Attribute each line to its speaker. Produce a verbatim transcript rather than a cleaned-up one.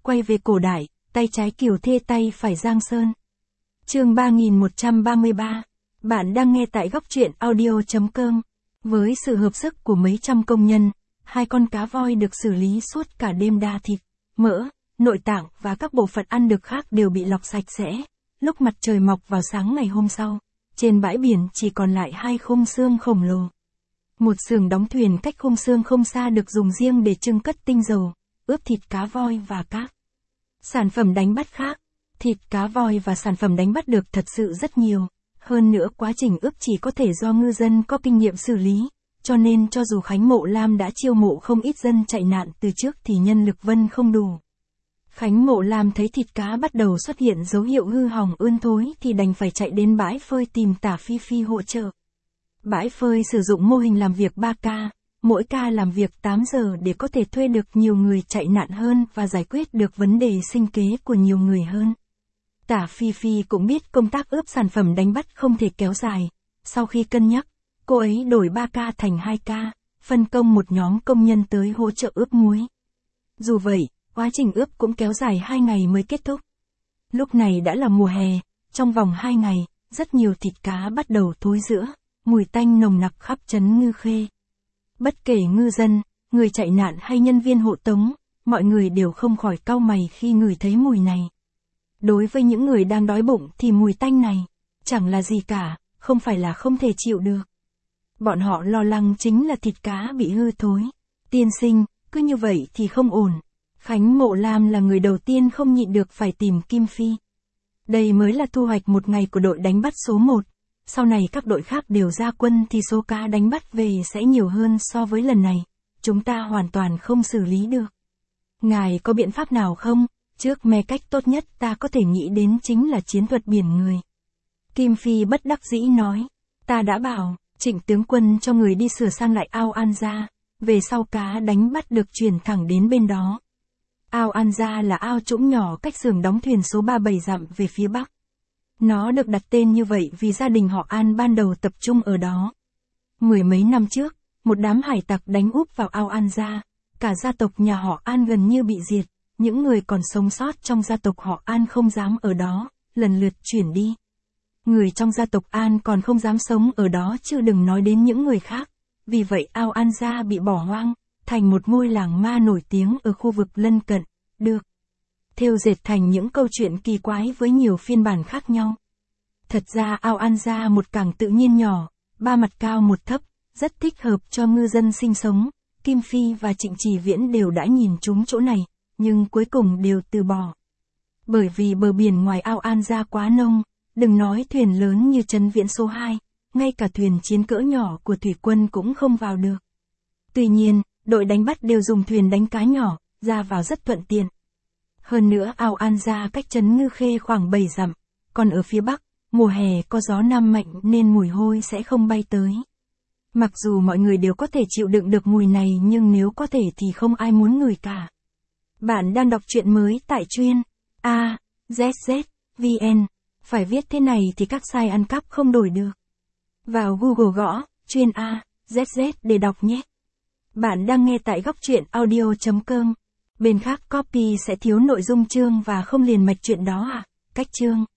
Speaker 1: quay về cổ đại, tay trái Kiều Thê tay phải Giang Sơn. Chương ba nghìn một trăm ba mươi ba. Bạn đang nghe tại góc truyện audio chấm com. Với sự hợp sức của mấy trăm công nhân, hai con cá voi được xử lý suốt cả đêm, đa thịt, mỡ, nội tạng và các bộ phận ăn được khác đều bị lọc sạch sẽ. Lúc mặt trời mọc vào sáng ngày hôm sau, trên bãi biển chỉ còn lại hai khung xương khổng lồ. Một xưởng đóng thuyền cách khung xương không xa được dùng riêng để trưng cất tinh dầu, ướp thịt cá voi và các sản phẩm đánh bắt khác. Thịt cá voi và sản phẩm đánh bắt được thật sự rất nhiều. Hơn nữa quá trình ướp chỉ có thể do ngư dân có kinh nghiệm xử lý, cho nên cho dù Khánh Mộ Lam đã chiêu mộ không ít dân chạy nạn từ trước thì nhân lực vẫn không đủ. Khánh Mộ Lam thấy thịt cá bắt đầu xuất hiện dấu hiệu hư hỏng ươn thối thì đành phải chạy đến bãi phơi tìm Tả Phi Phi hỗ trợ. Bãi phơi sử dụng mô hình làm việc ba ca, mỗi ca làm việc tám giờ để có thể thuê được nhiều người chạy nạn hơn và giải quyết được vấn đề sinh kế của nhiều người hơn. Tả Phi Phi cũng biết công tác ướp sản phẩm đánh bắt không thể kéo dài. Sau khi cân nhắc, cô ấy đổi ba ca thành hai ca, phân công một nhóm công nhân tới hỗ trợ ướp muối. Dù vậy, quá trình ướp cũng kéo dài hai ngày mới kết thúc. Lúc này đã là mùa hè, trong vòng hai ngày, rất nhiều thịt cá bắt đầu thối rữa, mùi tanh nồng nặc khắp trấn Ngư Khê. Bất kể ngư dân, người chạy nạn hay nhân viên hộ tống, mọi người đều không khỏi cau mày khi ngửi thấy mùi này. Đối với những người đang đói bụng thì mùi tanh này chẳng là gì cả, không phải là không thể chịu được. Bọn họ lo lắng chính là thịt cá bị hư thối. Tiên sinh, cứ như vậy thì không ổn. Khánh Mộ Lam là người đầu tiên không nhịn được phải tìm Kim Phi. Đây mới là thu hoạch một ngày của đội đánh bắt số một. Sau này các đội khác đều ra quân thì số cá đánh bắt về sẽ nhiều hơn so với lần này. Chúng ta hoàn toàn không xử lý được. Ngài có biện pháp nào không? Trước me cách tốt nhất ta có thể nghĩ đến chính là chiến thuật biển người. Kim Phi bất đắc dĩ nói. Ta đã bảo, Trịnh tướng quân cho người đi sửa sang lại ao An Gia. Về sau cá đánh bắt được chuyển thẳng đến bên đó. Ao An Gia là ao trũng nhỏ cách xưởng đóng thuyền số ba mươi bảy dặm về phía bắc. Nó được đặt tên như vậy vì gia đình họ An ban đầu tập trung ở đó. Mười mấy năm trước, một đám hải tặc đánh úp vào ao An Gia. Cả gia tộc nhà họ An gần như bị diệt. Những người còn sống sót trong gia tộc họ An không dám ở đó, lần lượt chuyển đi. Người trong gia tộc An còn không dám sống ở đó chứ đừng nói đến những người khác. Vì vậy ao An Gia bị bỏ hoang, thành một ngôi làng ma nổi tiếng ở khu vực lân cận, được thêu dệt thành những câu chuyện kỳ quái với nhiều phiên bản khác nhau. Thật ra ao An Gia một cảng tự nhiên nhỏ, ba mặt cao một thấp, rất thích hợp cho ngư dân sinh sống. Kim Phi và Trịnh Chỉ Viễn đều đã nhìn trúng chỗ này, nhưng cuối cùng đều từ bỏ. Bởi vì bờ biển ngoài ao An Gia quá nông, đừng nói thuyền lớn như trấn Viễn số hai, ngay cả thuyền chiến cỡ nhỏ của thủy quân cũng không vào được. Tuy nhiên, đội đánh bắt đều dùng thuyền đánh cá nhỏ, ra vào rất thuận tiện. Hơn nữa ao An Gia cách trấn Ngư Khê khoảng bảy dặm, còn ở phía bắc, mùa hè có gió nam mạnh nên mùi hôi sẽ không bay tới. Mặc dù mọi người đều có thể chịu đựng được mùi này nhưng nếu có thể thì không ai muốn ngửi cả. Bạn đang đọc truyện mới tại chuyên A Z Z V N. Phải viết thế này thì các site ăn cắp không đổi được. Vào Google gõ chuyên A Z Z để đọc nhé. Bạn đang nghe tại góc truyện audio chấm com. Bên khác copy sẽ thiếu nội dung chương và không liền mạch chuyện đó à? Cách chương